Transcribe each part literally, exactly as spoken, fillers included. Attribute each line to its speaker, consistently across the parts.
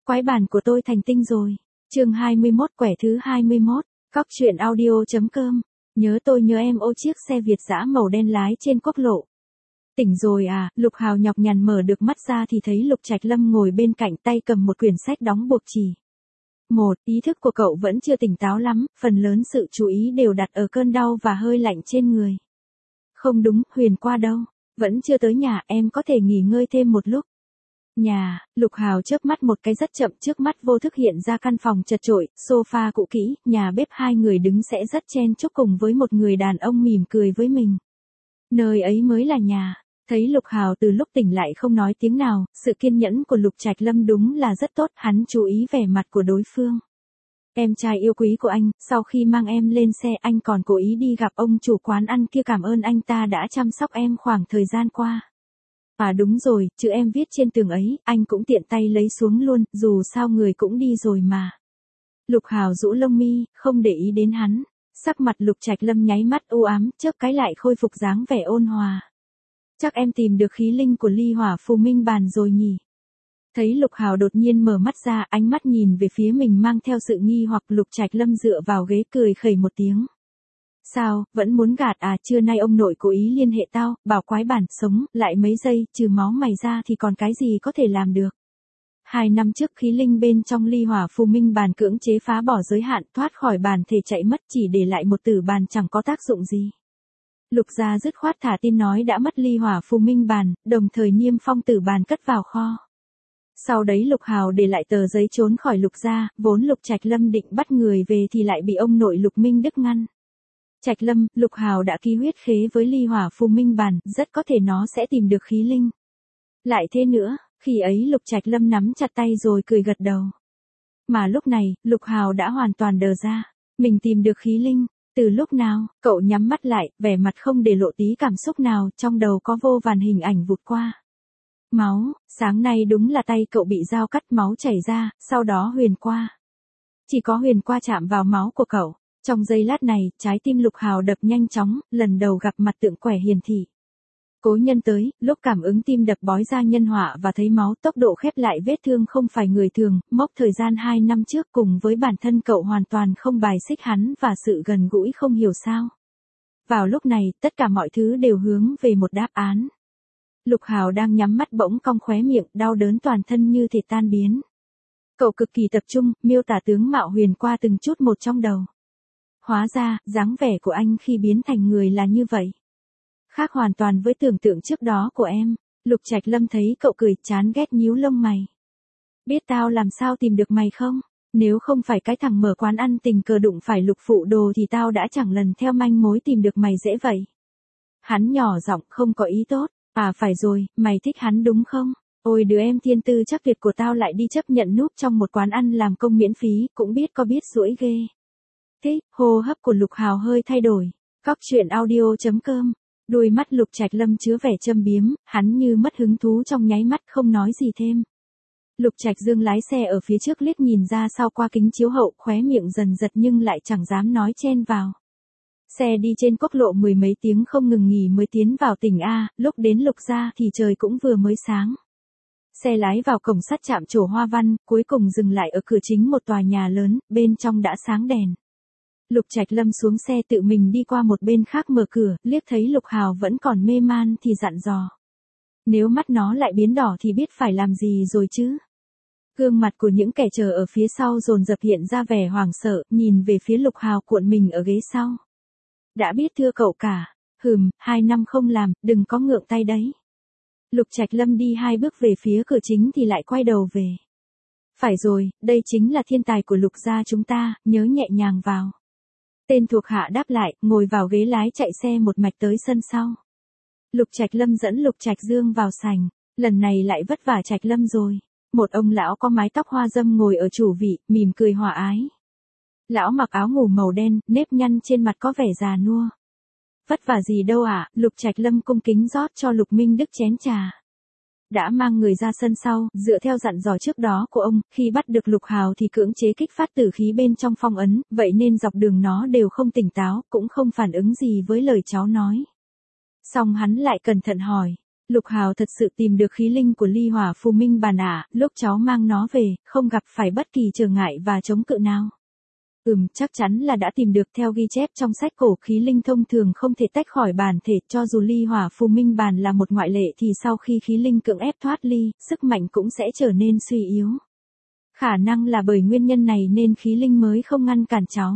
Speaker 1: Quái bản của tôi thành tinh rồi. Chương hai mươi mốt quẻ thứ hai mươi mốt, Cóc truyện audio chấm com. Nhớ tôi nhớ em ô chiếc xe Việt dã màu đen lái trên quốc lộ. Tỉnh rồi à, Lục Hào nhọc nhằn mở được mắt ra thì thấy Lục Trạch Lâm ngồi bên cạnh tay cầm một quyển sách đóng buộc chì. Một, ý thức của cậu vẫn chưa tỉnh táo lắm, phần lớn sự chú ý đều đặt ở cơn đau và hơi lạnh trên người. Không đúng, Huyền qua đâu? Vẫn chưa tới nhà, em có thể nghỉ ngơi thêm một lúc. Nhà, Lục Hào chớp mắt một cái rất chậm, trước mắt vô thức hiện ra căn phòng chật chội, sofa cũ kỹ, nhà bếp hai người đứng sẽ rất chen chúc cùng với một người đàn ông mỉm cười với mình. Nơi ấy mới là nhà. Thấy Lục Hào từ lúc tỉnh lại không nói tiếng nào, sự kiên nhẫn của Lục Trạch Lâm đúng là rất tốt, hắn chú ý vẻ mặt của đối phương. Em trai yêu quý của anh, sau khi mang em lên xe anh còn cố ý đi gặp ông chủ quán ăn kia cảm ơn anh ta đã chăm sóc em khoảng thời gian qua. À đúng rồi, chữ em viết trên tường ấy, anh cũng tiện tay lấy xuống luôn, dù sao người cũng đi rồi mà. Lục Hào rũ lông mi, không để ý đến hắn. Sắc mặt Lục Trạch Lâm nháy mắt u ám, chớp cái lại khôi phục dáng vẻ ôn hòa. Chắc em tìm được khí linh của ly hỏa phù minh bàn rồi nhỉ? Thấy Lục Hào đột nhiên mở mắt ra, ánh mắt nhìn về phía mình mang theo sự nghi hoặc. Lục Trạch Lâm dựa vào ghế cười khẩy một tiếng. Sao, vẫn muốn gạt à, trưa nay ông nội cố ý liên hệ tao, bảo quái bản sống, lại mấy giây, trừ máu mày ra thì còn cái gì có thể làm được. Hai năm trước khí linh bên trong ly hỏa phù minh bàn cưỡng chế phá bỏ giới hạn, thoát khỏi bàn thể chạy mất, chỉ để lại một tử bàn chẳng có tác dụng gì. Lục gia dứt khoát thả tin nói đã mất ly hỏa phù minh bàn, đồng thời niêm phong tử bàn cất vào kho. Sau đấy Lục Hào để lại tờ giấy trốn khỏi Lục gia, vốn Lục Trạch Lâm định bắt người về thì lại bị ông nội Lục Minh Đức ngăn. Trạch Lâm, Lục Hào đã ký huyết khế với ly hỏa phù minh bàn, rất có thể nó sẽ tìm được khí linh. Lại thế nữa, khi ấy Lục Trạch Lâm nắm chặt tay rồi cười gật đầu. Mà lúc này, Lục Hào đã hoàn toàn đờ ra. Mình tìm được khí linh. Từ lúc nào, cậu nhắm mắt lại, vẻ mặt không để lộ tí cảm xúc nào, trong đầu có vô vàn hình ảnh vụt qua. Máu, sáng nay đúng là tay cậu bị dao cắt, máu chảy ra, sau đó Huyền qua. Chỉ có Huyền qua chạm vào máu của cậu. Trong giây lát này, trái tim Lục Hào đập nhanh chóng, lần đầu gặp mặt tượng quẻ hiền thị. Cố nhân tới, lúc cảm ứng tim đập bói ra nhân họa và thấy máu, tốc độ khép lại vết thương không phải người thường, mốc thời gian hai năm trước cùng với bản thân cậu hoàn toàn không bài xích hắn và sự gần gũi không hiểu sao. Vào lúc này, tất cả mọi thứ đều hướng về một đáp án. Lục Hào đang nhắm mắt bỗng cong khóe miệng, đau đớn toàn thân như thể tan biến. Cậu cực kỳ tập trung, miêu tả tướng mạo Huyền qua từng chút một trong đầu. Hóa ra, dáng vẻ của anh khi biến thành người là như vậy. Khác hoàn toàn với tưởng tượng trước đó của em. Lục Trạch Lâm thấy cậu cười chán ghét nhíu lông mày. Biết tao làm sao tìm được mày không? Nếu không phải cái thằng mở quán ăn tình cờ đụng phải Lục phụ đồ thì tao đã chẳng lần theo manh mối tìm được mày dễ vậy. Hắn nhỏ giọng không có ý tốt. À phải rồi, mày thích hắn đúng không? Ôi đứa em thiên tư chắc Việt của tao lại đi chấp nhận núp trong một quán ăn làm công miễn phí, cũng biết có biết sủi ghê. Thế, hô hấp của Lục Hào hơi thay đổi. Cóc truyện audio chấm com. Đôi mắt Lục Trạch Lâm chứa vẻ châm biếm, hắn như mất hứng thú trong nháy mắt không nói gì thêm. Lục Trạch Dương lái xe ở phía trước liếc nhìn ra sau qua kính chiếu hậu, khóe miệng dần giật nhưng lại chẳng dám nói chen vào. Xe đi trên quốc lộ mười mấy tiếng không ngừng nghỉ mới tiến vào tỉnh A, lúc đến Lục gia thì trời cũng vừa mới sáng. Xe lái vào cổng sắt trạm trổ Hoa Văn, cuối cùng dừng lại ở cửa chính một tòa nhà lớn, bên trong đã sáng đèn. Lục Trạch Lâm xuống xe tự mình đi qua một bên khác mở cửa, liếc thấy Lục Hào vẫn còn mê man thì dặn dò. Nếu mắt nó lại biến đỏ thì biết phải làm gì rồi chứ. Gương mặt của những kẻ chờ ở phía sau dồn dập hiện ra vẻ hoảng sợ, nhìn về phía Lục Hào cuộn mình ở ghế sau. Đã biết thưa cậu cả, hừm, hai năm không làm, đừng có ngượng tay đấy. Lục Trạch Lâm đi hai bước về phía cửa chính thì lại quay đầu về. Phải rồi, đây chính là thiên tài của Lục gia chúng ta, nhớ nhẹ nhàng vào. Tên thuộc hạ đáp lại, ngồi vào ghế lái chạy xe một mạch tới sân sau. Lục Trạch Lâm dẫn Lục Trạch Dương vào sảnh, lần này lại vất vả Trạch Lâm rồi. Một ông lão có mái tóc hoa dâm ngồi ở chủ vị, mỉm cười hòa ái. Lão mặc áo ngủ màu đen, nếp nhăn trên mặt có vẻ già nua. Vất vả gì đâu ạ, à? Lục Trạch Lâm cung kính rót cho Lục Minh Đức chén trà. Đã mang người ra sân sau, dựa theo dặn dò trước đó của ông, khi bắt được Lục Hào thì cưỡng chế kích phát tử khí bên trong phong ấn, vậy nên dọc đường nó đều không tỉnh táo, cũng không phản ứng gì với lời cháu nói. Xong hắn lại cẩn thận hỏi, Lục Hào thật sự tìm được khí linh của ly hỏa phù minh bàn ạ, lúc cháu mang nó về, không gặp phải bất kỳ trở ngại và chống cự nào. Ừm, chắc chắn là đã tìm được. Theo ghi chép trong sách cổ, khí linh thông thường không thể tách khỏi bản thể, cho dù ly hỏa phù minh bàn là một ngoại lệ thì sau khi khí linh cưỡng ép thoát ly, sức mạnh cũng sẽ trở nên suy yếu. Khả năng là bởi nguyên nhân này nên khí linh mới không ngăn cản cháu.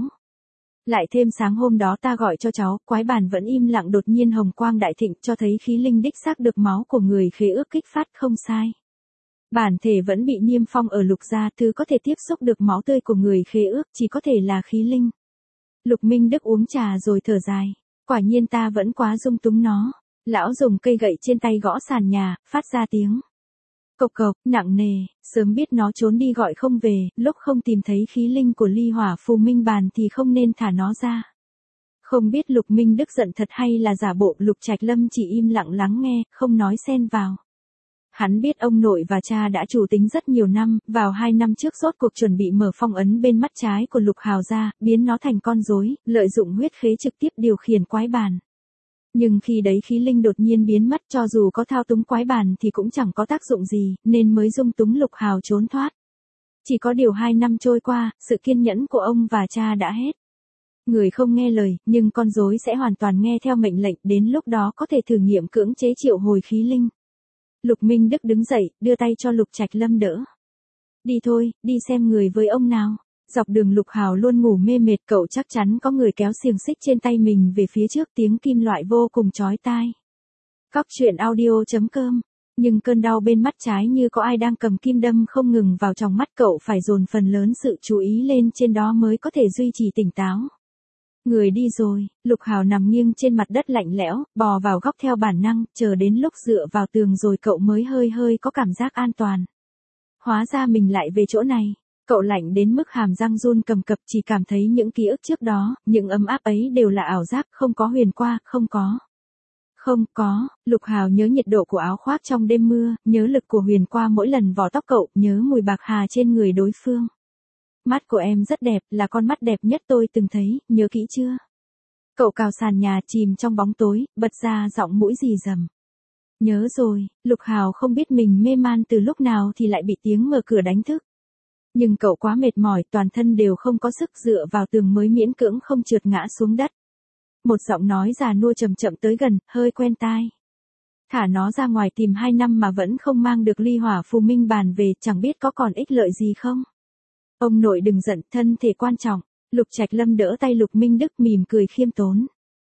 Speaker 1: Lại thêm sáng hôm đó ta gọi cho cháu, quái bản vẫn im lặng, đột nhiên hồng quang đại thịnh, cho thấy khí linh đích xác được máu của người khế ước kích phát, không sai. Bản thể vẫn bị niêm phong ở Lục gia, thứ có thể tiếp xúc được máu tươi của người khế ước chỉ có thể là khí linh. Lục Minh Đức uống trà rồi thở dài. Quả nhiên ta vẫn quá dung túng nó. Lão dùng cây gậy trên tay gõ sàn nhà, phát ra tiếng cộc cộc, nặng nề. Sớm biết nó trốn đi gọi không về, lúc không tìm thấy khí linh của ly hỏa phù minh bàn thì không nên thả nó ra. Không biết Lục Minh Đức giận thật hay là giả bộ, Lục Trạch Lâm chỉ im lặng lắng nghe, không nói xen vào. Hắn biết ông nội và cha đã chủ tính rất nhiều năm, vào hai năm trước rốt cuộc chuẩn bị mở phong ấn bên mắt trái của Lục Hào ra, biến nó thành con rối, lợi dụng huyết khế trực tiếp điều khiển quái bàn. Nhưng khi đấy khí linh đột nhiên biến mất, cho dù có thao túng quái bàn thì cũng chẳng có tác dụng gì, nên mới dung túng Lục Hào trốn thoát. Chỉ có điều hai năm trôi qua, sự kiên nhẫn của ông và cha đã hết. Người không nghe lời, nhưng con rối sẽ hoàn toàn nghe theo mệnh lệnh, đến lúc đó có thể thử nghiệm cưỡng chế triệu hồi khí linh. Lục Minh Đức đứng dậy, đưa tay cho Lục Trạch Lâm đỡ. Đi thôi, đi xem người với ông nào. Dọc đường Lục Hào luôn ngủ mê mệt, cậu chắc chắn có người kéo xiềng xích trên tay mình về phía trước, tiếng kim loại vô cùng chói tai. Cóc truyện audio chấm com. Nhưng cơn đau bên mắt trái như có ai đang cầm kim đâm không ngừng vào trong mắt, cậu phải dồn phần lớn sự chú ý lên trên đó mới có thể duy trì tỉnh táo. Người đi rồi. Lục Hào nằm nghiêng trên mặt đất lạnh lẽo, bò vào góc theo bản năng, chờ đến lúc dựa vào tường rồi cậu mới hơi hơi có cảm giác an toàn. Hóa ra mình lại về chỗ này. Cậu lạnh đến mức hàm răng run cầm cập, chỉ cảm thấy những ký ức trước đó, những ấm áp ấy đều là ảo giác, không có huyền qua, không có. Không có. Lục Hào nhớ nhiệt độ của áo khoác trong đêm mưa, nhớ lực của huyền qua mỗi lần vò tóc cậu, nhớ mùi bạc hà trên người đối phương. Mắt của em rất đẹp, là con mắt đẹp nhất tôi từng thấy, nhớ kỹ chưa? Cậu cào sàn nhà, chìm trong bóng tối, bật ra giọng mũi rì rầm. Nhớ rồi. Lục Hào không biết mình mê man từ lúc nào thì lại bị tiếng mở cửa đánh thức. Nhưng cậu quá mệt mỏi, toàn thân đều không có sức, dựa vào tường mới miễn cưỡng không trượt ngã xuống đất. Một giọng nói già nua chậm chậm tới gần, hơi quen tai. Thả nó ra ngoài tìm hai năm mà vẫn không mang được ly hỏa phù minh bàn về, chẳng biết có còn ích lợi gì không? Ông nội đừng giận, thân thể quan trọng. Lục Trạch Lâm đỡ tay Lục Minh Đức, mỉm cười khiêm tốn.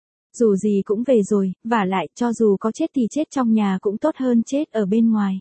Speaker 1: Dù gì cũng về rồi, vả lại, cho dù có chết thì chết trong nhà cũng tốt hơn chết ở bên ngoài.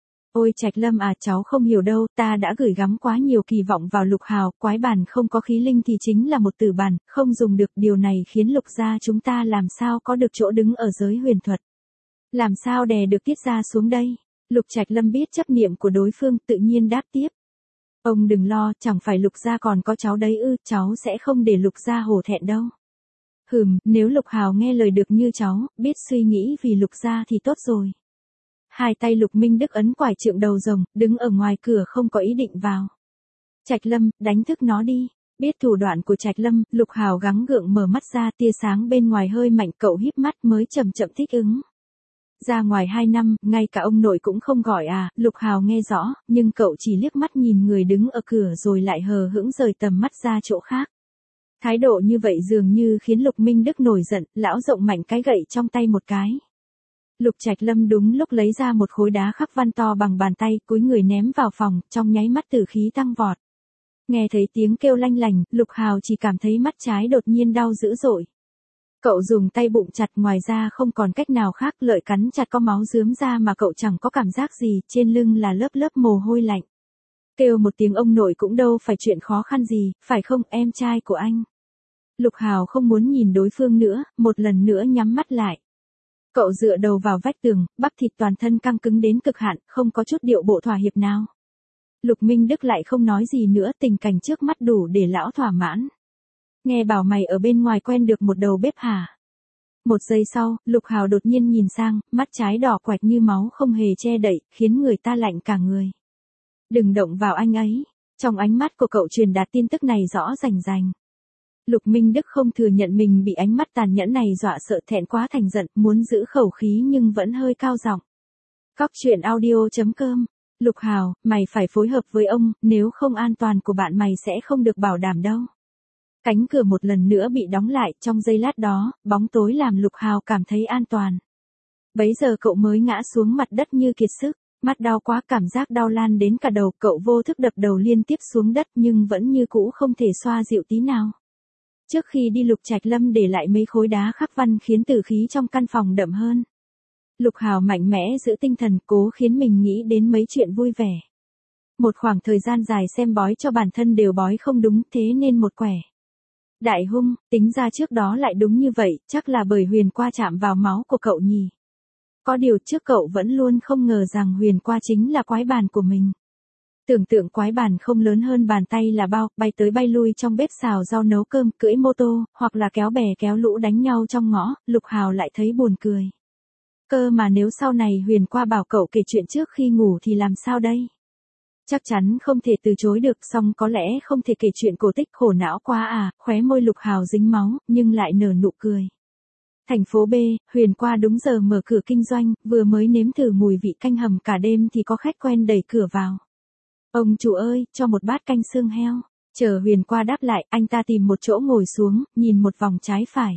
Speaker 1: Ôi Trạch Lâm à, cháu không hiểu đâu, ta đã gửi gắm quá nhiều kỳ vọng vào Lục Hào, quái bàn không có khí linh thì chính là một tử bản, không dùng được, điều này khiến Lục gia chúng ta làm sao có được chỗ đứng ở giới huyền thuật. Làm sao đè được Tiết gia xuống đây? Lục Trạch Lâm biết chấp niệm của đối phương, tự nhiên đáp tiếp. Ông đừng lo, chẳng phải Lục gia còn có cháu đấy ư, cháu sẽ không để Lục gia hổ thẹn đâu. Hừm, nếu Lục Hào nghe lời được như cháu, biết suy nghĩ vì Lục gia thì tốt rồi. Hai tay Lục Minh Đức ấn quải trượng đầu rồng, đứng ở ngoài cửa không có ý định vào. Trạch Lâm, đánh thức nó đi. Biết thủ đoạn của Trạch Lâm, Lục Hào gắng gượng mở mắt ra, tia sáng bên ngoài hơi mạnh, cậu híp mắt mới chậm chậm thích ứng. Ra ngoài hai năm, ngay cả ông nội cũng không gọi à, Lục Hào nghe rõ, nhưng cậu chỉ liếc mắt nhìn người đứng ở cửa rồi lại hờ hững rời tầm mắt ra chỗ khác. Thái độ như vậy dường như khiến Lục Minh Đức nổi giận, lão rộng mạnh cái gậy trong tay một cái. Lục Trạch Lâm đúng lúc lấy ra một khối đá khắc văn to bằng bàn tay, cúi người ném vào phòng, trong nháy mắt tử khí tăng vọt. Nghe thấy tiếng kêu lanh lành, Lục Hào chỉ cảm thấy mắt trái đột nhiên đau dữ dội. Cậu dùng tay bụng chặt, ngoài ra không còn cách nào khác, lợi cắn chặt có máu rướm ra mà cậu chẳng có cảm giác gì, trên lưng là lớp lớp mồ hôi lạnh. Kêu một tiếng ông nội cũng đâu phải chuyện khó khăn gì, phải không, em trai của anh? Lục Hào không muốn nhìn đối phương nữa, một lần nữa nhắm mắt lại. Cậu dựa đầu vào vách tường, bắp thịt toàn thân căng cứng đến cực hạn, không có chút điệu bộ thỏa hiệp nào. Lục Minh Đức lại không nói gì nữa, tình cảnh trước mắt đủ để lão thỏa mãn. Nghe bảo mày ở bên ngoài quen được một đầu bếp hả? Một giây sau, Lục Hào đột nhiên nhìn sang, mắt trái đỏ quạch như máu không hề che đậy, khiến người ta lạnh cả người. Đừng động vào anh ấy. Trong ánh mắt của cậu truyền đạt tin tức này rõ rành rành. Lục Minh Đức không thừa nhận mình bị ánh mắt tàn nhẫn này dọa sợ, thẹn quá thành giận, muốn giữ khẩu khí nhưng vẫn hơi cao giọng. Cóc truyện audio chấm com. Lục Hào, mày phải phối hợp với ông, nếu không an toàn của bạn mày sẽ không được bảo đảm đâu. Cánh cửa một lần nữa bị đóng lại, trong giây lát đó, bóng tối làm Lục Hào cảm thấy an toàn. Bấy giờ cậu mới ngã xuống mặt đất như kiệt sức, mắt đau quá, cảm giác đau lan đến cả đầu, cậu vô thức đập đầu liên tiếp xuống đất nhưng vẫn như cũ không thể xoa dịu tí nào. Trước khi đi Lục Trạch Lâm để lại mấy khối đá khắc văn khiến tử khí trong căn phòng đậm hơn. Lục Hào mạnh mẽ giữ tinh thần, cố khiến mình nghĩ đến mấy chuyện vui vẻ. Một khoảng thời gian dài xem bói cho bản thân đều bói không đúng, thế nên một quẻ đại hung, tính ra trước đó lại đúng như vậy, chắc là bởi Huyền Qua chạm vào máu của cậu nhỉ. Có điều trước cậu vẫn luôn không ngờ rằng Huyền Qua chính là quái bàn của mình. Tưởng tượng quái bàn không lớn hơn bàn tay là bao, bay tới bay lui trong bếp xào rau nấu cơm, cưỡi mô tô, hoặc là kéo bè kéo lũ đánh nhau trong ngõ, Lục Hào lại thấy buồn cười. Cơ mà nếu sau này Huyền Qua bảo cậu kể chuyện trước khi ngủ thì làm sao đây? Chắc chắn không thể từ chối được, song có lẽ không thể kể chuyện cổ tích, khổ não quá à, khóe môi Lục Hào dính máu, nhưng lại nở nụ cười. Thành phố B, Huyền Qua đúng giờ mở cửa kinh doanh, vừa mới nếm thử mùi vị canh hầm cả đêm thì có khách quen đẩy cửa vào. Ông chủ ơi, cho một bát canh xương heo. Chờ Huyền Qua đáp lại, anh ta tìm một chỗ ngồi xuống, nhìn một vòng trái phải.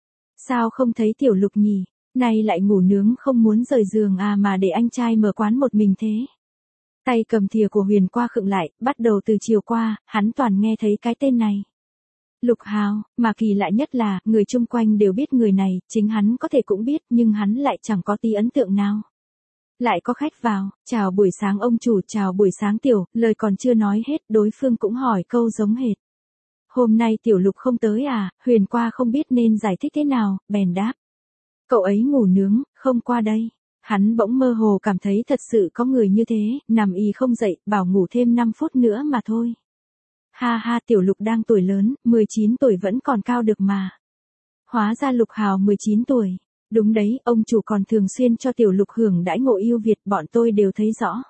Speaker 1: Sao không thấy Tiểu Lục nhỉ? Nay lại ngủ nướng không muốn rời giường à mà để anh trai mở quán một mình thế. Tay cầm thìa của Huyền Qua khựng lại, bắt đầu từ chiều qua, hắn toàn nghe thấy cái tên này. Lục Hào, mà kỳ lạ nhất là, người chung quanh đều biết người này, chính hắn có thể cũng biết, nhưng hắn lại chẳng có tí ấn tượng nào. Lại có khách vào, chào buổi sáng ông chủ, chào buổi sáng Tiểu, lời còn chưa nói hết, đối phương cũng hỏi câu giống hệt. Hôm nay Tiểu Lục không tới à, Huyền Qua không biết nên giải thích thế nào, bèn đáp. Cậu ấy ngủ nướng, không qua đây. Hắn bỗng mơ hồ cảm thấy thật sự có người như thế, nằm y không dậy, bảo ngủ thêm năm phút nữa mà thôi. Ha ha, Tiểu Lục đang tuổi lớn, mười chín tuổi vẫn còn cao được mà. Hóa ra Lục Hào mười chín tuổi. Đúng đấy, ông chủ còn thường xuyên cho Tiểu Lục hưởng đãi ngộ yêu Việt, bọn tôi đều thấy rõ.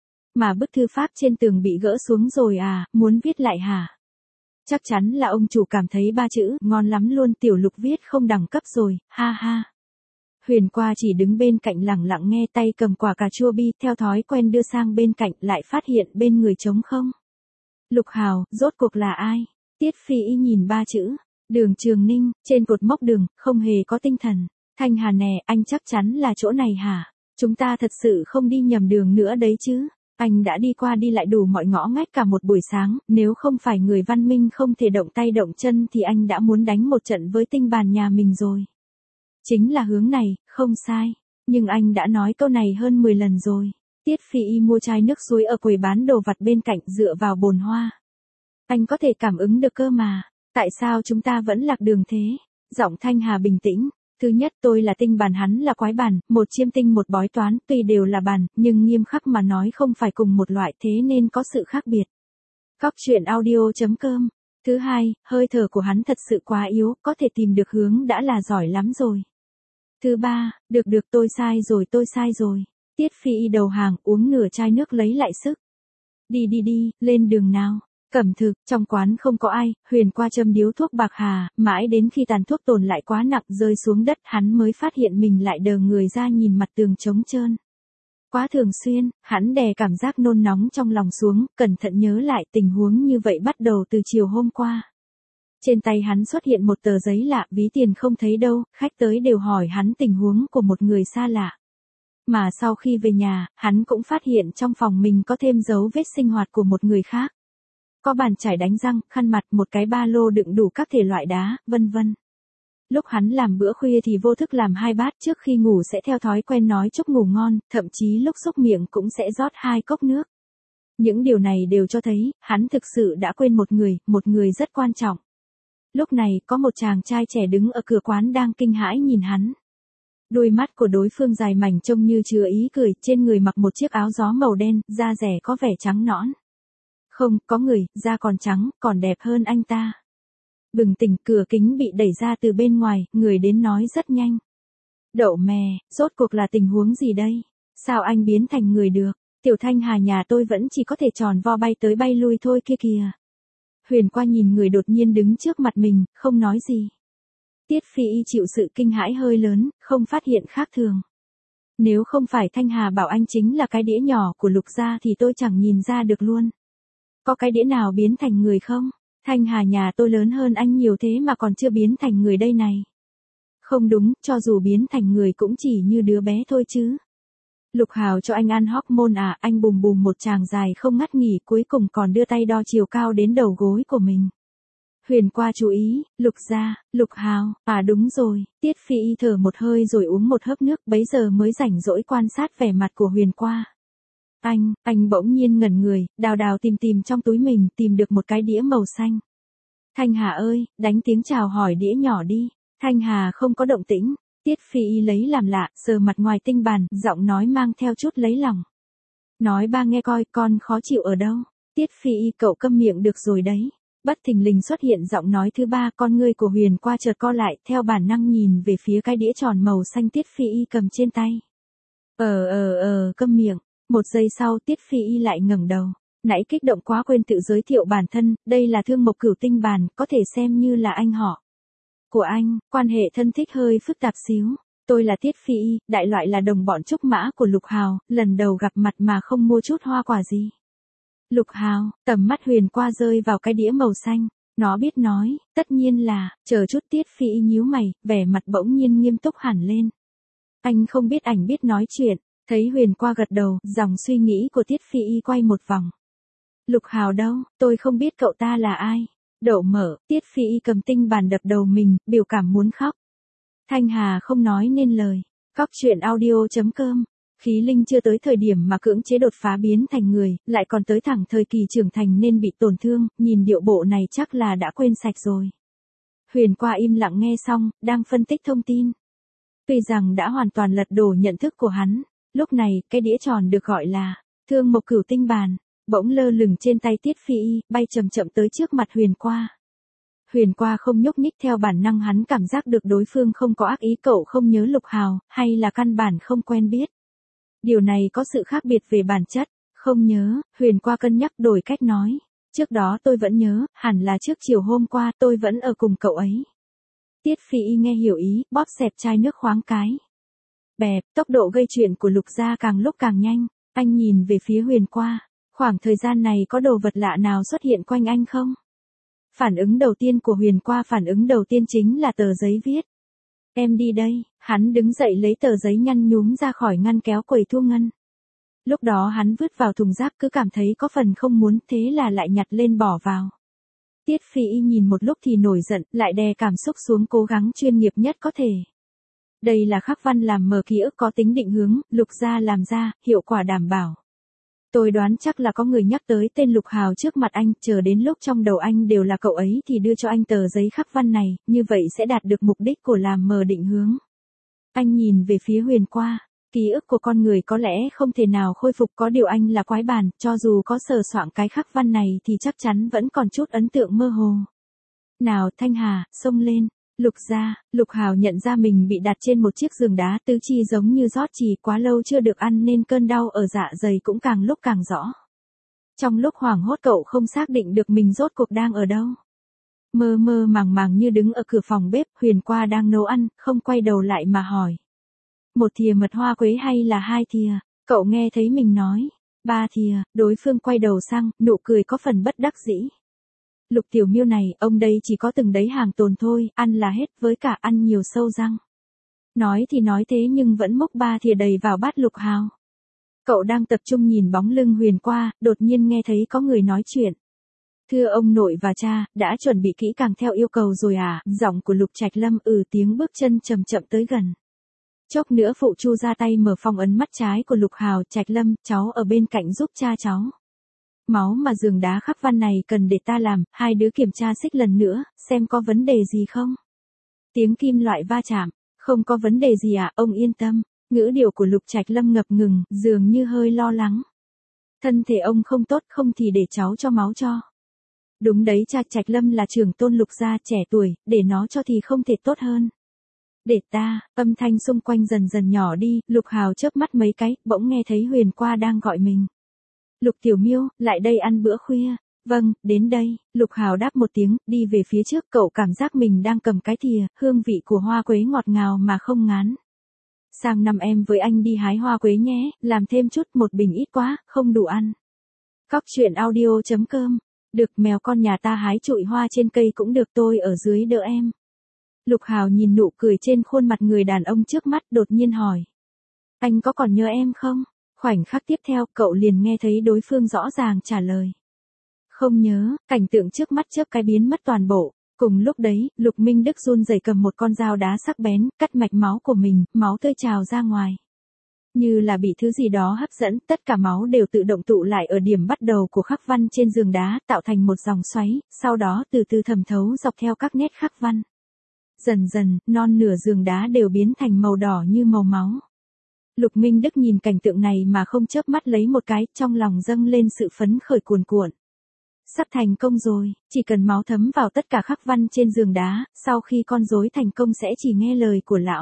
Speaker 1: Mà bức thư pháp trên tường bị gỡ xuống rồi à, muốn viết lại hả? Chắc chắn là ông chủ cảm thấy ba chữ, ngon lắm luôn, Tiểu Lục viết không đẳng cấp rồi, ha ha. Huyền Qua chỉ đứng bên cạnh lặng lặng nghe, tay cầm quả cà chua bi, theo thói quen đưa sang bên cạnh, lại phát hiện bên người trống không. Lục Hào, rốt cuộc là ai? Tiết Phi Y nhìn ba chữ, Đường Trường Ninh, trên cột mốc đường, không hề có tinh thần. Thanh Hà nè, anh chắc chắn là chỗ này hả? Chúng ta thật sự không đi nhầm đường nữa đấy chứ? Anh đã đi qua đi lại đủ mọi ngõ ngách cả một buổi sáng, nếu không phải người văn minh không thể động tay động chân thì anh đã muốn đánh một trận với tinh bàn nhà mình rồi. Chính là hướng này, không sai. Nhưng anh đã nói câu này hơn mười lần rồi. Tiết Phi Y mua chai nước suối ở quầy bán đồ vặt bên cạnh, dựa vào bồn hoa. Anh có thể cảm ứng được cơ mà. Tại sao chúng ta vẫn lạc đường thế? Giọng Thanh Hà bình tĩnh. Thứ nhất, tôi là tinh bàn, hắn là quái bàn, một chiêm tinh một bói toán, tuy đều là bàn, nhưng nghiêm khắc mà nói không phải cùng một loại, thế nên có sự khác biệt. Cóc truyện audio chấm com. Thứ hai, hơi thở của hắn thật sự quá yếu, có thể tìm được hướng đã là giỏi lắm rồi. Thứ ba, được được tôi sai rồi tôi sai rồi. Tiết Phi Y đầu hàng, uống nửa chai nước lấy lại sức. Đi đi đi, lên đường nào. Cẩm thực, trong quán không có ai, Huyền Qua châm điếu thuốc bạc hà, mãi đến khi tàn thuốc tồn lại quá nặng rơi xuống đất hắn mới phát hiện mình lại đờ người ra nhìn mặt tường trống trơn. Quá thường xuyên, hắn đè cảm giác nôn nóng trong lòng xuống, cẩn thận nhớ lại tình huống như vậy bắt đầu từ chiều hôm qua. Trên tay hắn xuất hiện một tờ giấy lạ, ví tiền không thấy đâu, khách tới đều hỏi hắn tình huống của một người xa lạ. Mà sau khi về nhà, hắn cũng phát hiện trong phòng mình có thêm dấu vết sinh hoạt của một người khác. Có bàn chải đánh răng, khăn mặt, một cái ba lô đựng đủ các thể loại đá, vân vân. Lúc hắn làm bữa khuya thì vô thức làm hai bát, trước khi ngủ sẽ theo thói quen nói chúc ngủ ngon, thậm chí lúc xúc miệng cũng sẽ rót hai cốc nước. Những điều này đều cho thấy, hắn thực sự đã quên một người, một người rất quan trọng. Lúc này, có một chàng trai trẻ đứng ở cửa quán đang kinh hãi nhìn hắn. Đôi mắt của đối phương dài mảnh trông như chứa ý cười, trên người mặc một chiếc áo gió màu đen, da rẻ có vẻ trắng nõn. Không, có người, da còn trắng, còn đẹp hơn anh ta. Bừng tỉnh, cửa kính bị đẩy ra từ bên ngoài, người đến nói rất nhanh. Đậu mè, rốt cuộc là tình huống gì đây? Sao anh biến thành người được? Tiểu Thanh Hà nhà tôi vẫn chỉ có thể tròn vo bay tới bay lui thôi kia kìa. Huyền Qua nhìn người đột nhiên đứng trước mặt mình, không nói gì. Tiết Phi Y chịu sự kinh hãi hơi lớn, không phát hiện khác thường. Nếu không phải Thanh Hà bảo anh chính là cái đĩa nhỏ của Lục gia thì tôi chẳng nhìn ra được luôn. Có cái đĩa nào biến thành người không? Thanh Hà nhà tôi lớn hơn anh nhiều thế mà còn chưa biến thành người đây này. Không đúng, cho dù biến thành người cũng chỉ như đứa bé thôi chứ. Lục Hào cho anh ăn hormone à, anh bùm bùm một tràng dài không ngắt nghỉ, cuối cùng còn đưa tay đo chiều cao đến đầu gối của mình. Huyền qua chú ý, Lục gia, Lục Hào, à đúng rồi, Tiết Phi Y thở một hơi rồi uống một hớp nước, bấy giờ mới rảnh rỗi quan sát vẻ mặt của Huyền qua. Anh, anh bỗng nhiên ngẩn người, đào đào tìm tìm trong túi mình, tìm được một cái đĩa màu xanh. Thanh Hà ơi, đánh tiếng chào hỏi đĩa nhỏ đi. Thanh Hà không có động tĩnh, Tiết Phi Y lấy làm lạ, sờ mặt ngoài tinh bàn, giọng nói mang theo chút lấy lòng. Nói ba nghe coi, con khó chịu ở đâu. Tiết Phi Y cậu câm miệng được rồi đấy. Bất thình lình xuất hiện giọng nói thứ ba, con ngươi của Huyền qua chợt co lại, theo bản năng nhìn về phía cái đĩa tròn màu xanh Tiết Phi Y cầm trên tay. Ờ ờ ờ, câm miệng. Một giây sau Tiết Phi Y lại ngẩng đầu. Nãy kích động quá quên tự giới thiệu bản thân, đây là Thương Mộc Cửu Tinh Bàn, có thể xem như là anh họ của anh, quan hệ thân thích hơi phức tạp xíu. Tôi là Tiết Phi Y, đại loại là đồng bọn trúc mã của Lục Hào, lần đầu gặp mặt mà không mua chút hoa quả gì. Lục Hào, tầm mắt Huyền qua rơi vào cái đĩa màu xanh, nó biết nói, tất nhiên là, chờ chút. Tiết Phi Y nhíu mày, vẻ mặt bỗng nhiên nghiêm túc hẳn lên. Anh không biết ảnh biết nói chuyện, thấy Huyền qua gật đầu, dòng suy nghĩ của Tiết Phi Y quay một vòng. Lục Hào đâu, tôi không biết cậu ta là ai. Đậu mở, Tiết Phi Y cầm tinh bàn đập đầu mình, biểu cảm muốn khóc. Thanh Hà không nói nên lời. Cóc truyện audio chấm com. Khí linh chưa tới thời điểm mà cưỡng chế đột phá biến thành người, lại còn tới thẳng thời kỳ trưởng thành nên bị tổn thương, nhìn điệu bộ này chắc là đã quên sạch rồi. Huyền qua im lặng nghe xong, đang phân tích thông tin. Tuy rằng đã hoàn toàn lật đổ nhận thức của hắn, lúc này, cái đĩa tròn được gọi là Thương Mộc Cửu Tinh Bàn, bỗng lơ lửng trên tay Tiết Phi Y, bay chậm chậm tới trước mặt Huyền qua. Huyền qua không nhúc nhích, theo bản năng hắn cảm giác được đối phương không có ác ý. Cậu không nhớ Lục Hào, hay là căn bản không quen biết? Điều này có sự khác biệt về bản chất. Không nhớ, Huyền qua cân nhắc đổi cách nói. Trước đó tôi vẫn nhớ, hẳn là trước chiều hôm qua tôi vẫn ở cùng cậu ấy. Tiết Phi Y nghe hiểu ý, bóp xẹp chai nước khoáng cái. Bẹp, tốc độ gây chuyện của Lục gia càng lúc càng nhanh. Anh nhìn về phía Huyền qua. Khoảng thời gian này có đồ vật lạ nào xuất hiện quanh anh không? Phản ứng đầu tiên của Huyền qua phản ứng đầu tiên chính là tờ giấy viết. Em đi đây, hắn đứng dậy lấy tờ giấy nhăn nhúm ra khỏi ngăn kéo quầy thu ngân. Lúc đó hắn vứt vào thùng rác, cứ cảm thấy có phần không muốn, thế là lại nhặt lên bỏ vào. Tiết Phi Y nhìn một lúc thì nổi giận, lại đè cảm xúc xuống, cố gắng chuyên nghiệp nhất có thể. Đây là khắc văn làm mờ ký ức, có tính định hướng, Lục gia làm ra, hiệu quả đảm bảo. Tôi đoán chắc là có người nhắc tới tên Lục Hào trước mặt anh, chờ đến lúc trong đầu anh đều là cậu ấy thì đưa cho anh tờ giấy khắc văn này, như vậy sẽ đạt được mục đích của làm mờ định hướng. Anh nhìn về phía Huyền qua, ký ức của con người có lẽ không thể nào khôi phục, có điều anh là quái bản, cho dù có sờ soạng cái khắc văn này thì chắc chắn vẫn còn chút ấn tượng mơ hồ. Nào Thanh Hà, xông lên. Lục gia, Lục Hào nhận ra mình bị đặt trên một chiếc giường đá, tứ chi giống như rót chì, quá lâu chưa được ăn nên cơn đau ở dạ dày cũng càng lúc càng rõ. Trong lúc hoảng hốt cậu không xác định được mình rốt cuộc đang ở đâu. Mơ mơ màng màng như đứng ở cửa phòng bếp, Huyền qua đang nấu ăn, không quay đầu lại mà hỏi. Một thìa mật hoa quế hay là hai thìa? Cậu nghe thấy mình nói. Ba thìa, đối phương quay đầu sang, nụ cười có phần bất đắc dĩ. Lục tiểu miêu này, ông đây chỉ có từng đấy hàng tồn thôi, ăn là hết, với cả ăn nhiều sâu răng. Nói thì nói thế nhưng vẫn múc ba thìa đầy vào bát Lục Hào. Cậu đang tập trung nhìn bóng lưng Huyền qua, đột nhiên nghe thấy có người nói chuyện. Thưa ông nội và cha, đã chuẩn bị kỹ càng theo yêu cầu rồi à? Giọng của Lục Trạch Lâm ừ tiếng bước chân chậm chậm tới gần. Chốc nữa phụ Chu ra tay mở phong ấn mắt trái của Lục Hào. Trạch Lâm, cháu ở bên cạnh giúp cha cháu. Máu mà giường đá khắc văn này cần để ta làm, hai đứa kiểm tra xích lần nữa, xem có vấn đề gì không. Tiếng kim loại va chạm, không có vấn đề gì à, ông yên tâm. Ngữ điệu của Lục Trạch Lâm ngập ngừng, dường như hơi lo lắng. Thân thể ông không tốt, không thì để cháu cho máu cho. Đúng đấy, cha. Trạch Lâm là trưởng tôn Lục gia, trẻ tuổi, để nó cho thì không thể tốt hơn. Để ta, âm thanh xung quanh dần dần nhỏ đi, Lục Hào chớp mắt mấy cái, bỗng nghe thấy Huyền qua đang gọi mình. Lục tiểu miêu, lại đây ăn bữa khuya. Vâng, đến đây. Lục Hào đáp một tiếng, đi về phía trước. Cậu cảm giác mình đang cầm cái thìa, hương vị của hoa quế ngọt ngào mà không ngán. Sang năm em với anh đi hái hoa quế nhé, làm thêm chút, một bình ít quá, không đủ ăn. Cóc truyện audio.com. Được, mèo con nhà ta hái trụi hoa trên cây cũng được, tôi ở dưới đỡ em. Lục Hào nhìn nụ cười trên khuôn mặt người đàn ông trước mắt, đột nhiên hỏi. Anh có còn nhớ em không? Khoảnh khắc tiếp theo, cậu liền nghe thấy đối phương rõ ràng trả lời. Không nhớ, cảnh tượng trước mắt chớp cái biến mất toàn bộ. Cùng lúc đấy, Lục Minh Đức run rẩy cầm một con dao đá sắc bén, cắt mạch máu của mình, máu tươi trào ra ngoài. Như là bị thứ gì đó hấp dẫn, tất cả máu đều tự động tụ lại ở điểm bắt đầu của khắc văn trên giường đá, tạo thành một dòng xoáy, sau đó từ từ thẩm thấu dọc theo các nét khắc văn. Dần dần, non nửa giường đá đều biến thành màu đỏ như màu máu. Lục Minh Đức nhìn cảnh tượng này mà không chớp mắt lấy một cái, trong lòng dâng lên sự phấn khởi cuồn cuộn. Sắp thành công rồi, chỉ cần máu thấm vào tất cả khắc văn trên giường đá, sau khi con rối thành công sẽ chỉ nghe lời của lão.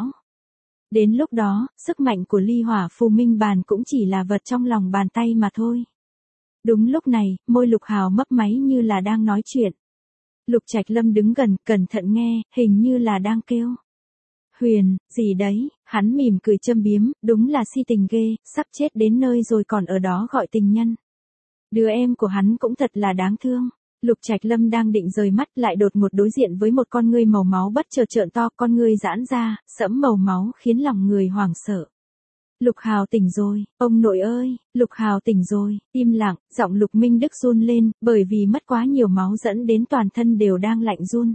Speaker 1: Đến lúc đó, sức mạnh của ly hỏa phù minh bàn cũng chỉ là vật trong lòng bàn tay mà thôi. Đúng lúc này, môi Lục Hào mấp máy như là đang nói chuyện. Lục Trạch Lâm đứng gần, cẩn thận nghe, hình như là đang kêu. Huyền, gì đấy, hắn mỉm cười châm biếm, đúng là si tình ghê, sắp chết đến nơi rồi còn ở đó gọi tình nhân. Đứa em của hắn cũng thật là đáng thương. Lục Trạch Lâm đang định rời mắt lại đột ngột đối diện với một con ngươi màu máu bất chợt trợn to, con ngươi giãn ra, sẫm màu máu khiến lòng người hoảng sợ. Lục Hào tỉnh rồi, ông nội ơi, Lục Hào tỉnh rồi, im lặng, giọng Lục Minh Đức run lên, bởi vì mất quá nhiều máu dẫn đến toàn thân đều đang lạnh run.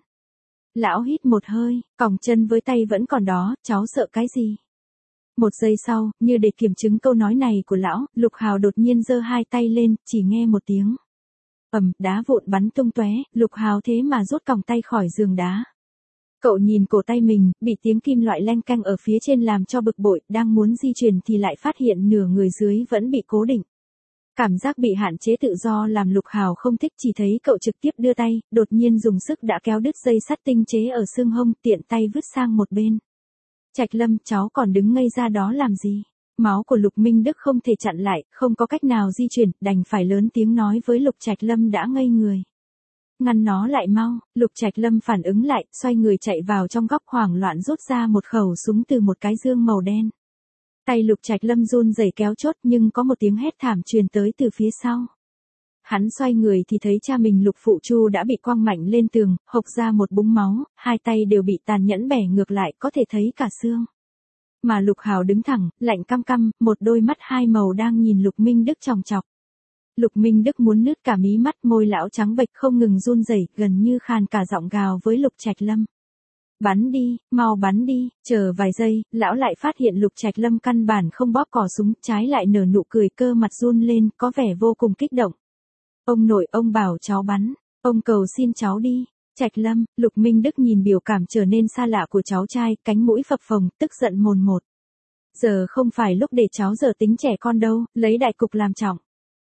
Speaker 1: Lão hít một hơi, còng chân với tay vẫn còn đó, cháu sợ cái gì? Một giây sau, như để kiểm chứng câu nói này của lão, Lục Hào đột nhiên giơ hai tay lên, chỉ nghe một tiếng. Ầm, đá vụn bắn tung tóe, Lục Hào thế mà rút còng tay khỏi giường đá. Cậu nhìn cổ tay mình, bị tiếng kim loại leng keng ở phía trên làm cho bực bội, đang muốn di chuyển thì lại phát hiện nửa người dưới vẫn bị cố định. Cảm giác bị hạn chế tự do làm Lục Hào không thích, chỉ thấy cậu trực tiếp đưa tay, đột nhiên dùng sức đã kéo đứt dây sắt tinh chế ở xương hông, tiện tay vứt sang một bên. Trạch Lâm, cháu còn đứng ngây ra đó làm gì? Máu của Lục Minh Đức không thể chặn lại, không có cách nào di chuyển, đành phải lớn tiếng nói với Lục Trạch Lâm đã ngây người. Ngăn nó lại mau. Lục Trạch Lâm phản ứng lại, xoay người chạy vào trong góc, hoảng loạn rút ra một khẩu súng từ một cái dương màu đen. Tay Lục Trạch Lâm run rẩy kéo chốt, nhưng có một tiếng hét thảm truyền tới từ phía sau. Hắn xoay người thì thấy cha mình Lục Phụ Chu đã bị quăng mạnh lên tường, hộc ra một búng máu, hai tay đều bị tàn nhẫn bẻ ngược lại, có thể thấy cả xương. Mà Lục Hào đứng thẳng, lạnh căm căm, một đôi mắt hai màu đang nhìn Lục Minh Đức chòng chọc. Lục Minh Đức muốn nứt cả mí mắt, môi lão trắng bệch không ngừng run rẩy, gần như khàn cả giọng gào với Lục Trạch Lâm. Bắn đi, mau bắn đi. Chờ vài giây, lão lại phát hiện Lục Trạch Lâm căn bản không bóp cò súng, trái lại nở nụ cười, cơ mặt run lên, có vẻ vô cùng kích động. Ông nội, ông bảo cháu bắn, ông cầu xin cháu đi. Trạch Lâm, Lục Minh Đức nhìn biểu cảm trở nên xa lạ của cháu trai, cánh mũi phập phồng, tức giận mồn một. Giờ không phải lúc để cháu giờ tính trẻ con đâu, lấy đại cục làm trọng.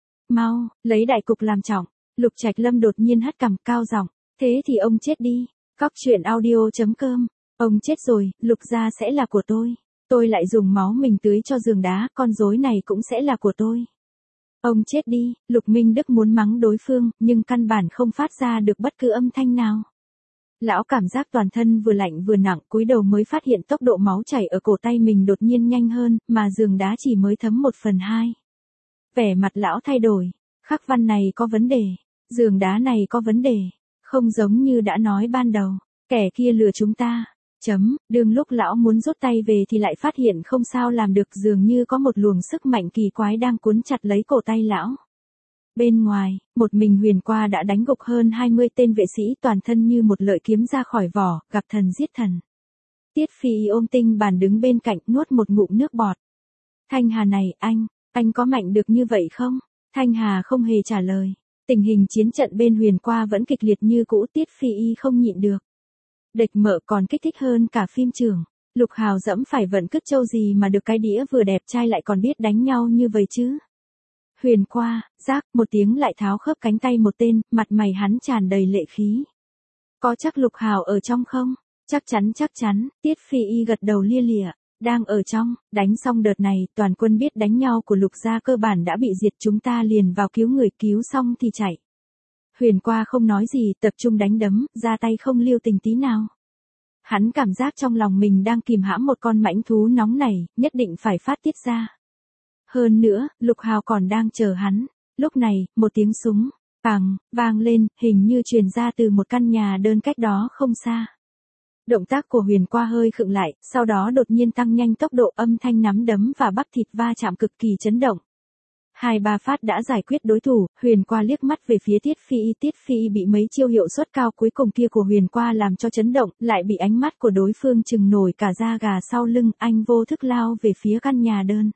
Speaker 1: Mau, lấy đại cục làm trọng. Lục Trạch Lâm đột nhiên hất cằm cao giọng, thế thì ông chết đi. Cóc truyện audio.com. Ông chết rồi, Lục gia sẽ là của tôi. Tôi lại dùng máu mình tưới cho giường đá, con rối này cũng sẽ là của tôi. Ông chết đi. Lục Minh Đức muốn mắng đối phương, nhưng căn bản không phát ra được bất cứ âm thanh nào. Lão cảm giác toàn thân vừa lạnh vừa nặng, cúi đầu mới phát hiện tốc độ máu chảy ở cổ tay mình đột nhiên nhanh hơn, mà giường đá chỉ mới thấm một phần hai. Vẻ mặt lão thay đổi. Khắc văn này có vấn đề. Giường đá này có vấn đề. Không giống như đã nói ban đầu. Kẻ kia lừa chúng ta. Chấm, đương lúc lão muốn rút tay về thì lại phát hiện không sao làm được, dường như có một luồng sức mạnh kỳ quái đang cuốn chặt lấy cổ tay lão. Bên ngoài, một mình Huyền Qua đã đánh gục hơn hai mươi tên vệ sĩ, toàn thân như một lợi kiếm ra khỏi vỏ, gặp thần giết thần. Tiết Phi ôm Tinh Bàn đứng bên cạnh, nuốt một ngụm nước bọt. Thanh Hà này, anh, anh có mạnh được như vậy không? Thanh Hà không hề trả lời. Tình hình chiến trận bên Huyền Qua vẫn kịch liệt như cũ, Tiết Phi không nhịn được. Địch Mợ còn kích thích hơn cả phim trường. Lục Hào dẫm phải vận cứt trâu gì mà được cái đĩa vừa đẹp trai lại còn biết đánh nhau như vậy chứ? Huyền Qua, rác, một tiếng lại tháo khớp cánh tay một tên, mặt mày hắn tràn đầy lệ khí. Có chắc Lục Hào ở trong không? Chắc chắn chắc chắn, Tiết Phi gật đầu lia lịa. Đang ở trong, đánh xong đợt này, toàn quân biết đánh nhau của Lục gia cơ bản đã bị diệt, chúng ta liền vào cứu người, cứu xong thì chạy. Huyền Qua không nói gì, tập trung đánh đấm, ra tay không lưu tình tí nào. Hắn cảm giác trong lòng mình đang kìm hãm một con mãnh thú nóng này, nhất định phải phát tiết ra. Hơn nữa, Lục Hào còn đang chờ hắn. Lúc này, một tiếng súng, bàng, vang lên, hình như truyền ra từ một căn nhà đơn cách đó không xa. Động tác của Huyền Qua hơi khựng lại, sau đó đột nhiên tăng nhanh tốc độ, âm thanh nắm đấm và bắp thịt va chạm cực kỳ chấn động. Hai ba phát đã giải quyết đối thủ, Huyền Qua liếc mắt về phía Tiết Phi Y. Tiết Phi Y bị mấy chiêu hiệu suất cao cuối cùng kia của Huyền Qua làm cho chấn động, lại bị ánh mắt của đối phương chừng nổi cả da gà sau lưng, anh vô thức lao về phía căn nhà đơn.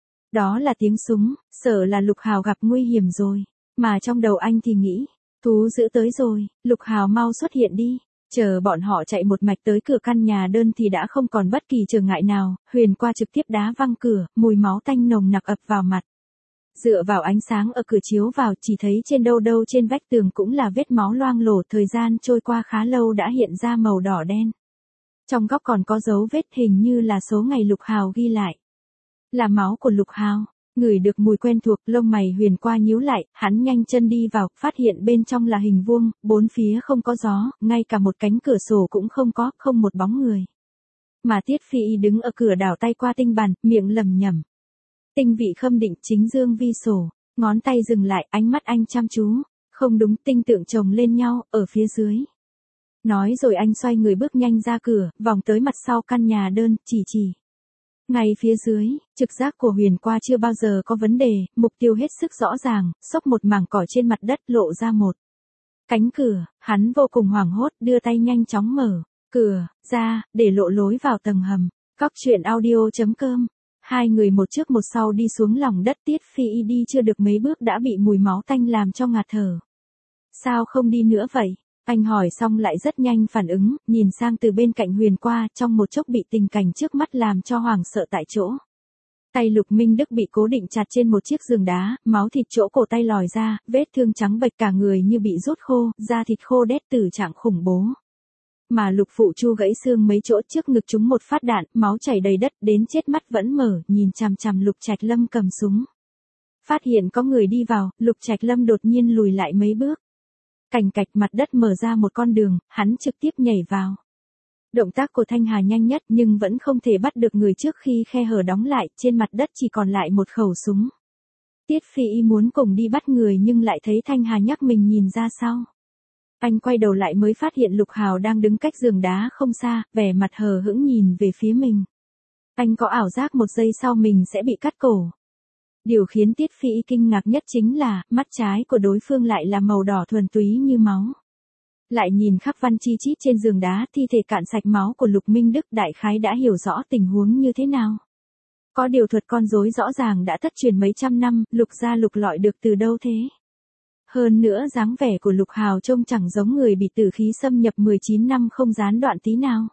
Speaker 1: Đó là tiếng súng, sợ là Lục Hào gặp nguy hiểm rồi, mà trong đầu anh thì nghĩ, thú dữ tới rồi, Lục Hào mau xuất hiện đi. Chờ bọn họ chạy một mạch tới cửa căn nhà đơn thì đã không còn bất kỳ trở ngại nào, Huyền Qua trực tiếp đá văng cửa, mùi máu tanh nồng nặc ập vào mặt. Dựa vào ánh sáng ở cửa chiếu vào, chỉ thấy trên đâu đâu trên vách tường cũng là vết máu loang lổ, thời gian trôi qua khá lâu đã hiện ra màu đỏ đen. Trong góc còn có dấu vết, hình như là số ngày Lục Hào ghi lại. Là máu của Lục Hào. Ngửi được mùi quen thuộc, lông mày Huyền Qua nhíu lại, hắn nhanh chân đi vào, phát hiện bên trong là hình vuông, bốn phía không có gió, ngay cả một cánh cửa sổ cũng không có, không một bóng người. Mà Tiết Phi Y đứng ở cửa đảo tay qua tinh bàn, miệng lẩm nhẩm. Tinh vị khâm định, chính dương vi sổ, ngón tay dừng lại, ánh mắt anh chăm chú. Không đúng, tinh tượng chồng lên nhau, ở phía dưới. Nói rồi anh xoay người bước nhanh ra cửa, vòng tới mặt sau căn nhà đơn, chỉ chỉ. Ngay phía dưới, trực giác của Huyền Qua chưa bao giờ có vấn đề, mục tiêu hết sức rõ ràng, xốc một mảng cỏ trên mặt đất lộ ra một cánh cửa, hắn vô cùng hoảng hốt, đưa tay nhanh chóng mở cửa ra, để lộ lối vào tầng hầm. Cóc truyện audio chấm com. Hai người một trước một sau đi xuống lòng đất. Tiết Phi Y đi chưa được mấy bước đã bị mùi máu tanh làm cho ngạt thở. Sao không đi nữa vậy? Anh hỏi xong lại rất nhanh phản ứng, nhìn sang từ bên cạnh Huyền Qua, trong một chốc bị tình cảnh trước mắt làm cho hoảng sợ tại chỗ. Tay Lục Minh Đức bị cố định chặt trên một chiếc giường đá, máu thịt chỗ cổ tay lòi ra, vết thương trắng bệch cả người như bị rút khô, da thịt khô đét từ trạng khủng bố. Mà Lục Phụ Chu gãy xương mấy chỗ, trước ngực trúng một phát đạn, máu chảy đầy đất, đến chết mắt vẫn mở, nhìn chằm chằm Lục Trạch Lâm cầm súng. Phát hiện có người đi vào, Lục Trạch Lâm đột nhiên lùi lại mấy bước. Cành cạch, mặt đất mở ra một con đường, hắn trực tiếp nhảy vào. Động tác của Thanh Hà nhanh nhất nhưng vẫn không thể bắt được người trước khi khe hở đóng lại, trên mặt đất chỉ còn lại một khẩu súng. Tiết Phi Y muốn cùng đi bắt người nhưng lại thấy Thanh Hà nhắc mình nhìn ra sau. Anh quay đầu lại mới phát hiện Lục Hào đang đứng cách giường đá không xa, vẻ mặt hờ hững nhìn về phía mình. Anh có ảo giác một giây sau mình sẽ bị cắt cổ. Điều khiến Tiết Phi Y kinh ngạc nhất chính là, mắt trái của đối phương lại là màu đỏ thuần túy như máu. Lại nhìn khắc văn chi chít trên giường đá, thi thể cạn sạch máu của Lục Minh Đức, đại khái đã hiểu rõ tình huống như thế nào. Có điều thuật con rối rõ ràng đã thất truyền mấy trăm năm, Lục gia Lục lọi được từ đâu thế? Hơn nữa dáng vẻ của Lục Hào trông chẳng giống người bị tử khí xâm nhập mười chín năm không gián đoạn tí nào.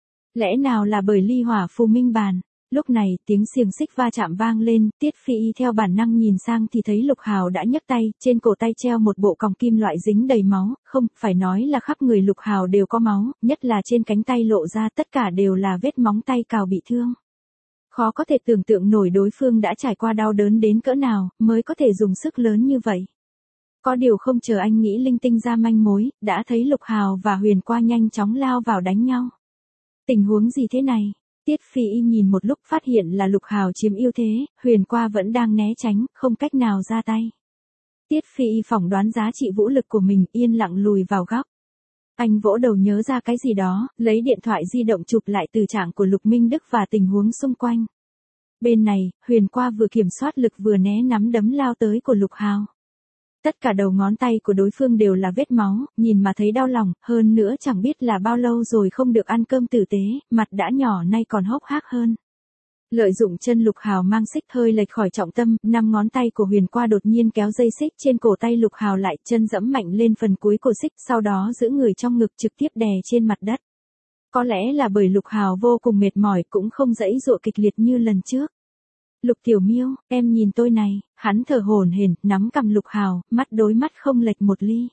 Speaker 1: Lẽ nào là bởi ly hỏa phù minh bàn? Lúc này, tiếng xiềng xích va chạm vang lên, Tiết Phi Y theo bản năng nhìn sang thì thấy Lục Hào đã nhấc tay, trên cổ tay treo một bộ còng kim loại dính đầy máu, không, phải nói là khắp người Lục Hào đều có máu, nhất là trên cánh tay lộ ra tất cả đều là vết móng tay cào bị thương. Khó có thể tưởng tượng nổi đối phương đã trải qua đau đớn đến cỡ nào, mới có thể dùng sức lớn như vậy. Có điều không chờ anh nghĩ linh tinh ra manh mối, đã thấy Lục Hào và Huyền Qua nhanh chóng lao vào đánh nhau. Tình huống gì thế này? Tiết Phi Y nhìn một lúc phát hiện là Lục Hào chiếm ưu thế, Huyền Qua vẫn đang né tránh, không cách nào ra tay. Tiết Phi Y phỏng đoán giá trị vũ lực của mình, yên lặng lùi vào góc. Anh vỗ đầu nhớ ra cái gì đó, lấy điện thoại di động chụp lại từ trạng của Lục Minh Đức và tình huống xung quanh. Bên này, Huyền Qua vừa kiểm soát lực vừa né nắm đấm lao tới của Lục Hào. Tất cả đầu ngón tay của đối phương đều là vết máu, nhìn mà thấy đau lòng, hơn nữa chẳng biết là bao lâu rồi không được ăn cơm tử tế, mặt đã nhỏ nay còn hốc hác hơn. Lợi dụng chân Lục Hào mang xích hơi lệch khỏi trọng tâm, năm ngón tay của Huyền Qua đột nhiên kéo dây xích trên cổ tay Lục Hào lại, chân dẫm mạnh lên phần cuối của xích, sau đó giữ người trong ngực trực tiếp đè trên mặt đất. Có lẽ là bởi Lục Hào vô cùng mệt mỏi cũng không dãy dụa kịch liệt như lần trước. Lục Tiểu Miêu, em nhìn tôi này, hắn thở hổn hển, nắm cằm Lục Hào, mắt đối mắt không lệch một ly.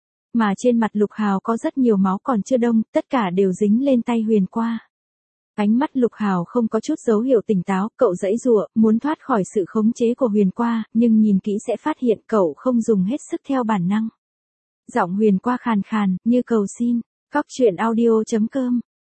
Speaker 1: Mà trên mặt Lục Hào có rất nhiều máu còn chưa đông, tất cả đều dính lên tay Huyền Qua. Ánh mắt Lục Hào không có chút dấu hiệu tỉnh táo, cậu giãy giụa, muốn thoát khỏi sự khống chế của Huyền Qua, nhưng nhìn kỹ sẽ phát hiện cậu không dùng hết sức theo bản năng. Giọng Huyền Qua khàn khàn, như cầu xin. Cóc truyện audio chấm com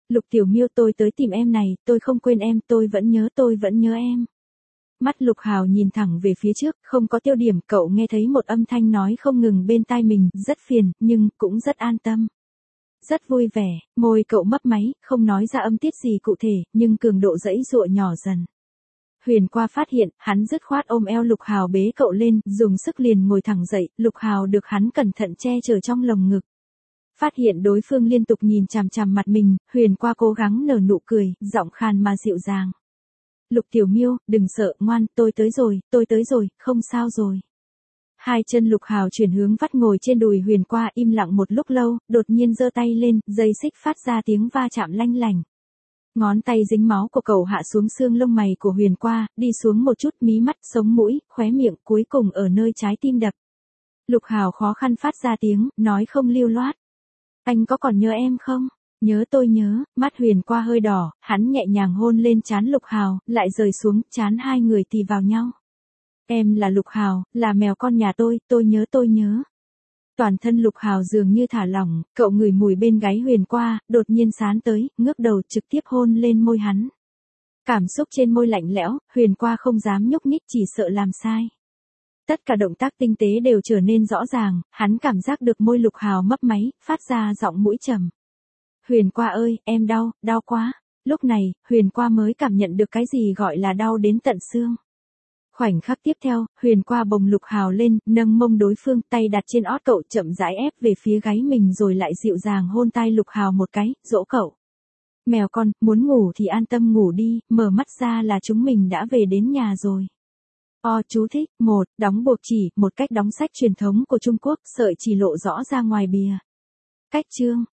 Speaker 1: Lục Tiểu Miêu, tôi tới tìm em này, tôi không quên em, tôi vẫn nhớ, tôi vẫn nhớ em. Mắt Lục Hào nhìn thẳng về phía trước, không có tiêu điểm, cậu nghe thấy một âm thanh nói không ngừng bên tai mình, rất phiền, nhưng cũng rất an tâm. Rất vui vẻ, môi cậu mấp máy, không nói ra âm tiết gì cụ thể, nhưng cường độ dãy dụa nhỏ dần. Huyền qua phát hiện, hắn dứt khoát ôm eo Lục Hào bế cậu lên, dùng sức liền ngồi thẳng dậy, Lục Hào được hắn cẩn thận che chở trong lồng ngực. Phát hiện đối phương liên tục nhìn chằm chằm mặt mình, Huyền qua cố gắng nở nụ cười, giọng khàn mà dịu dàng. Lục Tiểu Miêu, đừng sợ, ngoan, tôi tới rồi, tôi tới rồi, không sao rồi. Hai chân Lục Hào chuyển hướng vắt ngồi trên đùi Huyền qua, im lặng một lúc lâu, đột nhiên giơ tay lên, dây xích phát ra tiếng va chạm lanh lành. Ngón tay dính máu của cậu hạ xuống xương lông mày của Huyền qua, đi xuống một chút, mí mắt, sống mũi, khóe miệng, cuối cùng ở nơi trái tim đập. Lục Hào khó khăn phát ra tiếng, nói không lưu loát. Anh có còn nhớ em không? Nhớ, tôi nhớ. Mắt Huyền qua hơi đỏ, hắn nhẹ nhàng hôn lên trán Lục Hào, lại rời xuống, trán hai người tì vào nhau. Em là Lục Hào, là mèo con nhà tôi, tôi nhớ, tôi nhớ. Toàn thân Lục Hào dường như thả lỏng, cậu ngửi mùi bên gáy Huyền qua, đột nhiên sán tới, ngước đầu trực tiếp hôn lên môi hắn. Cảm xúc trên môi lạnh lẽo, Huyền qua không dám nhúc nhích, chỉ sợ làm sai. Tất cả động tác tinh tế đều trở nên rõ ràng, hắn cảm giác được môi Lục Hào mấp máy, phát ra giọng mũi trầm. Huyền qua ơi, em đau, đau quá. Lúc này, Huyền qua mới cảm nhận được cái gì gọi là đau đến tận xương. Khoảnh khắc tiếp theo, Huyền qua bồng Lục Hào lên, nâng mông đối phương, tay đặt trên ót cậu, chậm rãi ép về phía gáy mình rồi lại dịu dàng hôn tai Lục Hào một cái, dỗ cậu. Mèo con, muốn ngủ thì an tâm ngủ đi, mở mắt ra là chúng mình đã về đến nhà rồi. O chú thích, một, đóng buộc chỉ, một cách đóng sách truyền thống của Trung Quốc, sợi chỉ lộ rõ ra ngoài bìa. Cách chương.